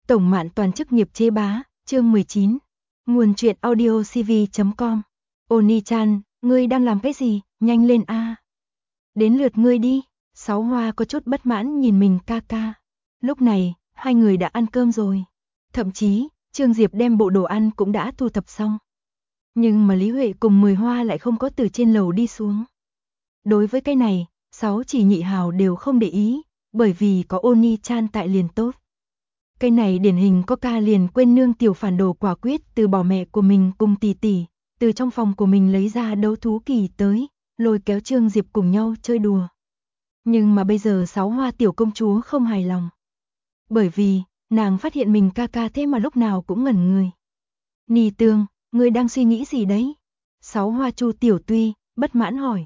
Tổng Mạn Toàn chức nghiệp chế bá, chương 19. Nguồn truyện audio cv.com. Oni-chan, ngươi đang làm cái gì, nhanh lên a. Đến lượt ngươi đi. Sáu Hoa có chút bất mãn nhìn mình ca ca. Lúc này, hai người đã ăn cơm rồi. Thậm chí, Trương Diệp đem bộ đồ ăn cũng đã thu thập xong. Nhưng mà Lý Huệ cùng Mười Hoa lại không có từ trên lầu đi xuống. Đối với cái này, Sáu Chỉ Nhị Hào đều không để ý, bởi vì có Oni-chan tại liền tốt. Cái này điển hình có ca liền quên nương tiểu phản đồ quả quyết từ bỏ mẹ của mình cùng tỷ tỷ, từ trong phòng của mình lấy ra đấu thú kỳ tới, lôi kéo Trương Diệp cùng nhau chơi đùa. Nhưng mà bây giờ Sáu Hoa tiểu công chúa không hài lòng. Bởi vì, nàng phát hiện mình ca ca thế mà lúc nào cũng ngẩn người. Nì Tương, ngươi đang suy nghĩ gì đấy? Sáu Hoa Chu tiểu tuy, bất mãn hỏi.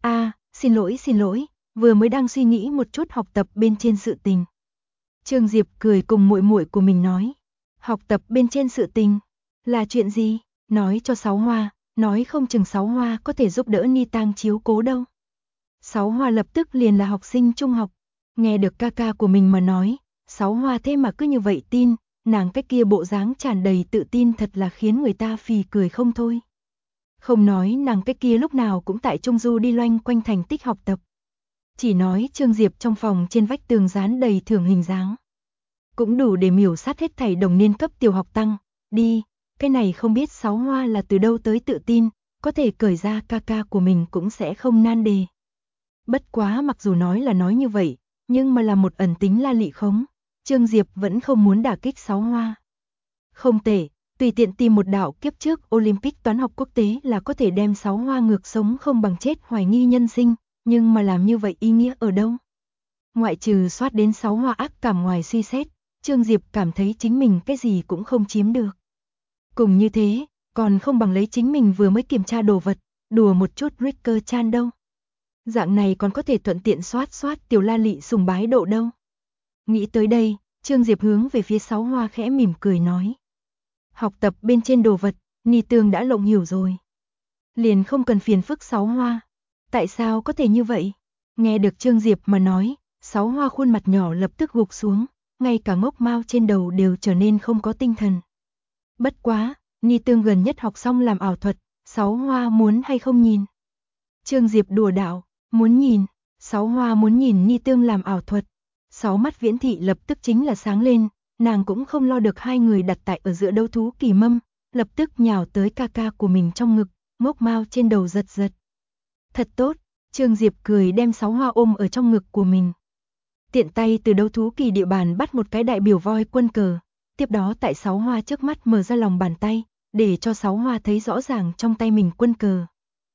Xin lỗi, vừa mới đang suy nghĩ một chút học tập bên trên sự tình. Trương Diệp cười cùng muội muội của mình nói. Học tập bên trên sự tình, là chuyện gì? Nói cho Sáu Hoa, nói không chừng Sáu Hoa có thể giúp đỡ Ni Tang chiếu cố đâu. Sáu Hoa lập tức liền là học sinh trung học. Nghe được ca ca của mình mà nói, Sáu Hoa thế mà cứ như vậy tin, nàng cái kia bộ dáng tràn đầy tự tin thật là khiến người ta phì cười không thôi. Không nói nàng cái kia lúc nào cũng tại Trung Du đi loanh quanh thành tích học tập. Chỉ nói Trương Diệp trong phòng trên vách tường dán đầy thưởng hình dáng. Cũng đủ để miểu sát hết thảy đồng niên cấp tiểu học tăng. Đi, cái này không biết Sáu Hoa là từ đâu tới tự tin, có thể cởi ra ca ca của mình cũng sẽ không nan đề. Bất quá mặc dù nói là nói như vậy, nhưng mà là một ẩn tính la lị khống, Trương Diệp vẫn không muốn đả kích Sáu Hoa. Không tệ, tùy tiện tìm một đạo kiếp trước Olympic toán học quốc tế là có thể đem Sáu Hoa ngược sống không bằng chết hoài nghi nhân sinh, nhưng mà làm như vậy ý nghĩa ở đâu? Ngoại trừ soát đến Sáu Hoa ác cảm ngoài suy xét, Trương Diệp cảm thấy chính mình cái gì cũng không chiếm được. Cùng như thế, còn không bằng lấy chính mình vừa mới kiểm tra đồ vật, đùa một chút Ricker-chan đâu. Dạng này còn có thể thuận tiện soát tiểu la lị sùng bái độ đâu. Nghĩ tới đây, Trương Diệp hướng về phía Sáu Hoa khẽ mỉm cười nói. Học tập bên trên đồ vật, Ni Tương đã lộng hiểu rồi. Liền không cần phiền phức Sáu Hoa. Tại sao có thể như vậy? Nghe được Trương Diệp mà nói, Sáu Hoa khuôn mặt nhỏ lập tức gục xuống, ngay cả ngốc mao trên đầu đều trở nên không có tinh thần. Bất quá, Ni Tương gần nhất học xong làm ảo thuật, Sáu Hoa muốn hay không nhìn? Trương Diệp đùa đạo, muốn nhìn. Sáu Hoa muốn nhìn Ni Tương làm ảo thuật. Sáu mắt Viễn Thị lập tức chính là sáng lên, nàng cũng không lo được hai người đặt tại ở giữa đấu thú kỳ mâm, lập tức nhào tới ca ca của mình trong ngực, ngốc mao trên đầu giật giật. Thật tốt, Trương Diệp cười đem Sáu Hoa ôm ở trong ngực của mình. Tiện tay từ đấu thú kỳ địa bàn bắt một cái đại biểu voi quân cờ, tiếp đó tại Sáu Hoa trước mắt mở ra lòng bàn tay, để cho Sáu Hoa thấy rõ ràng trong tay mình quân cờ.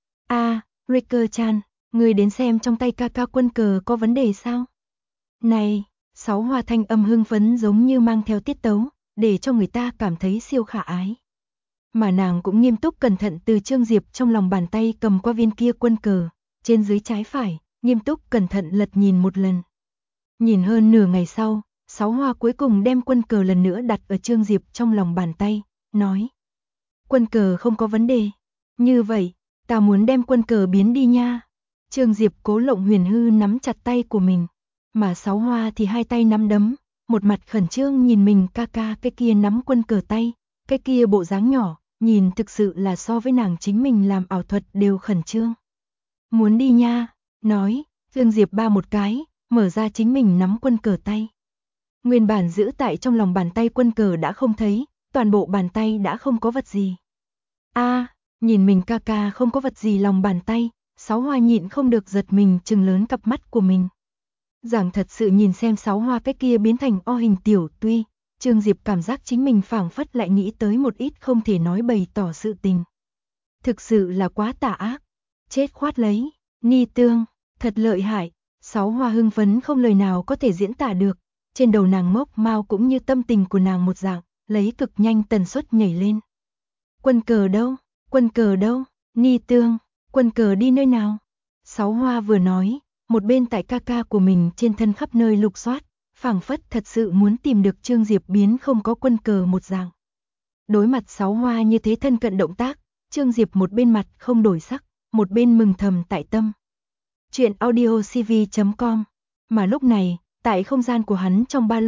Ricker-chan, người đến xem trong tay ca ca quân cờ có vấn đề sao? Này, Sáu Hoa thanh âm hưng phấn giống như mang theo tiết tấu, để cho người ta cảm thấy siêu khả ái. Mà nàng cũng nghiêm túc cẩn thận từ Trương Diệp trong lòng bàn tay cầm qua viên kia quân cờ, trên dưới trái phải, nghiêm túc cẩn thận lật nhìn một lần. Nhìn hơn nửa ngày sau, Sáu Hoa cuối cùng đem quân cờ lần nữa đặt ở Trương Diệp trong lòng bàn tay, nói. Quân cờ không có vấn đề. Như vậy, ta muốn đem quân cờ biến đi nha. Trương Diệp cố lộng huyền hư nắm chặt tay của mình, mà Sáu Hoa thì hai tay nắm đấm, một mặt khẩn trương nhìn mình ca ca cái kia nắm quân cờ tay, cái kia bộ dáng nhỏ, nhìn thực sự là so với nàng chính mình làm ảo thuật đều khẩn trương. Muốn đi nha, nói, Trương Diệp ba một cái, mở ra chính mình nắm quân cờ tay. Nguyên bản giữ tại trong lòng bàn tay quân cờ đã không thấy, toàn bộ bàn tay đã không có vật gì. Nhìn mình ca ca không có vật gì lòng bàn tay, Sáu Hoa nhịn không được giật mình trừng lớn cặp mắt của mình. Giảng thật sự nhìn xem Sáu Hoa cái kia biến thành o hình tiểu tuy, Trương Diệp cảm giác chính mình phảng phất lại nghĩ tới một ít không thể nói bày tỏ sự tình. Thực sự là quá tà ác, chết khoát lấy, Ni Tương, thật lợi hại, Sáu Hoa hưng phấn không lời nào có thể diễn tả được, trên đầu nàng mốc mao cũng như tâm tình của nàng một dạng, lấy cực nhanh tần suất nhảy lên. Quân cờ đâu, Ni Tương, quân cờ đi nơi nào? Sáu Hoa vừa nói, một bên tại ca ca của mình trên thân khắp nơi lục soát, phảng phất thật sự muốn tìm được Trương Diệp biến không có quân cờ một dạng. Đối mặt Sáu Hoa như thế thân cận động tác, Trương Diệp một bên mặt không đổi sắc, một bên mừng thầm tại tâm. Chuyện audio cv.com. Mà lúc này, tại không gian của hắn trong ba lô,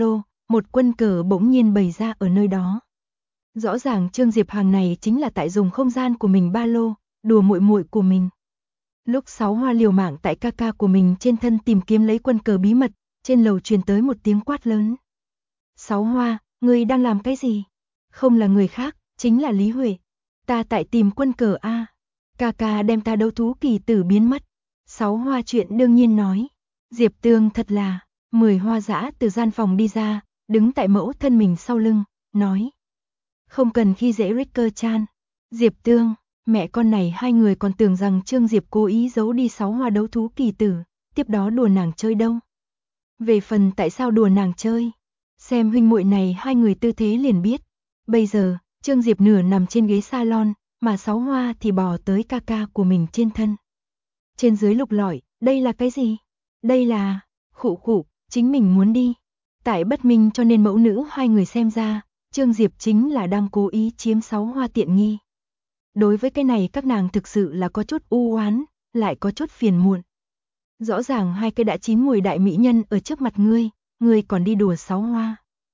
một quân cờ bỗng nhiên bày ra ở nơi đó. Rõ ràng Trương Diệp hàng này chính là tại dùng không gian của mình ba lô, đùa muội muội của mình. Lúc Sáu Hoa liều mạng tại ca ca của mình trên thân tìm kiếm lấy quân cờ bí mật, trên lầu truyền tới một tiếng quát lớn. Sáu Hoa, ngươi đang làm cái gì? Không là người khác, chính là Lý Huệ. Ta tại tìm quân cờ a. Ca ca đem ta đấu thú kỳ tử biến mất. Sáu Hoa chuyện đương nhiên nói. Diệp Tương thật là, 10 Hoa dã từ gian phòng đi ra, đứng tại mẫu thân mình sau lưng, nói. Không cần khi dễ Ricker Chan. Diệp Tương, mẹ con này hai người còn tưởng rằng Trương Diệp cố ý giấu đi 6 hoa đấu thú kỳ tử, tiếp đó đùa nàng chơi đâu. Về phần tại sao đùa nàng chơi, xem huynh muội này hai người tư thế liền biết. Bây giờ, Trương Diệp nửa nằm trên ghế salon, mà 6 hoa thì bò tới ca ca của mình trên thân. Trên dưới lục lọi, đây là cái gì? Đây là, khụ, chính mình muốn đi. Tại bất minh cho nên mẫu nữ hai người xem ra, Trương Diệp chính là đang cố ý chiếm 6 hoa tiện nghi. Đối với cái này các nàng thực sự là có chút u oán, lại có chút phiền muộn. Rõ ràng hai cái đã chín mùi đại mỹ nhân ở trước mặt ngươi còn đi đùa 6 hoa.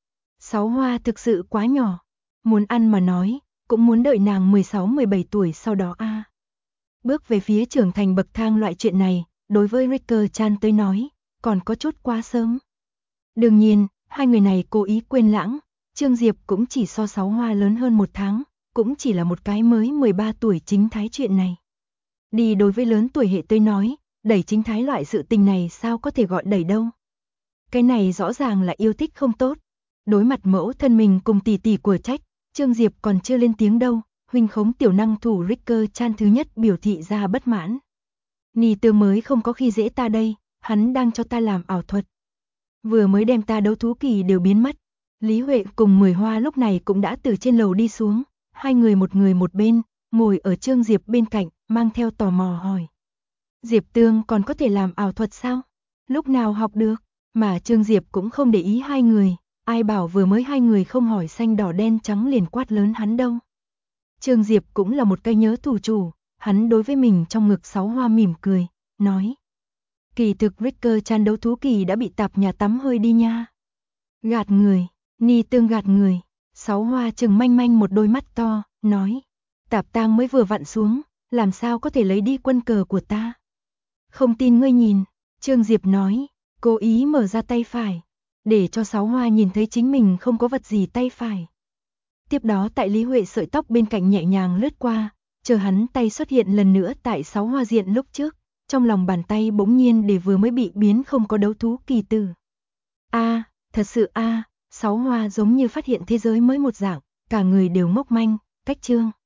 6 hoa thực sự quá nhỏ, muốn ăn mà nói, cũng muốn đợi nàng 16-17 tuổi sau đó a. Bước về phía trưởng thành bậc thang loại chuyện này, đối với Ricker Chan tới nói, còn có chút quá sớm. Đương nhiên, hai người này cố ý quên lãng, Trương Diệp cũng chỉ so 6 hoa lớn hơn 1 tháng, cũng chỉ là một cái mới 13 tuổi chính thái chuyện này. Đi đối với lớn tuổi hệ tới nói, đẩy chính thái loại sự tình này sao có thể gọi đẩy đâu. Cái này rõ ràng là yêu thích không tốt. Đối mặt mẫu thân mình cùng tỷ tỷ của trách, Trương Diệp còn chưa lên tiếng đâu, huynh khống tiểu năng thủ Ricker Chan thứ nhất biểu thị ra bất mãn. Nì Tương mới không có khi dễ ta đây, hắn đang cho ta làm ảo thuật. Vừa mới đem ta đấu thú kỳ đều biến mất. Lý Huệ cùng 10 hoa lúc này cũng đã từ trên lầu đi xuống, hai người một bên, ngồi ở Trương Diệp bên cạnh, mang theo tò mò hỏi. Diệp Tương còn có thể làm ảo thuật sao? Lúc nào học được? Mà Trương Diệp cũng không để ý hai người, ai bảo vừa mới hai người không hỏi xanh đỏ đen trắng liền quát lớn hắn đâu. Trương Diệp cũng là một cây nhớ thủ chủ, hắn đối với mình trong ngực 6 hoa mỉm cười, nói. Kỳ thực Ricker Chan đấu thú kỳ đã bị tạp nhà tắm hơi đi nha. Gạt người, Ni Tương gạt người. 6 hoa trừng manh manh một đôi mắt to, nói. Tạp tang mới vừa vặn xuống, làm sao có thể lấy đi quân cờ của ta. Không tin ngươi nhìn, Trương Diệp nói, cố ý mở ra tay phải, để cho 6 hoa nhìn thấy chính mình không có vật gì tay phải. Tiếp đó tại Lý Huệ sợi tóc bên cạnh nhẹ nhàng lướt qua, chờ hắn tay xuất hiện lần nữa tại 6 hoa diện lúc trước, trong lòng bàn tay bỗng nhiên để vừa mới bị biến không có đấu thú kỳ tử. A, thật sự a, 6 hoa giống như phát hiện thế giới mới một dạng, cả người đều ngốc manh, cách trương.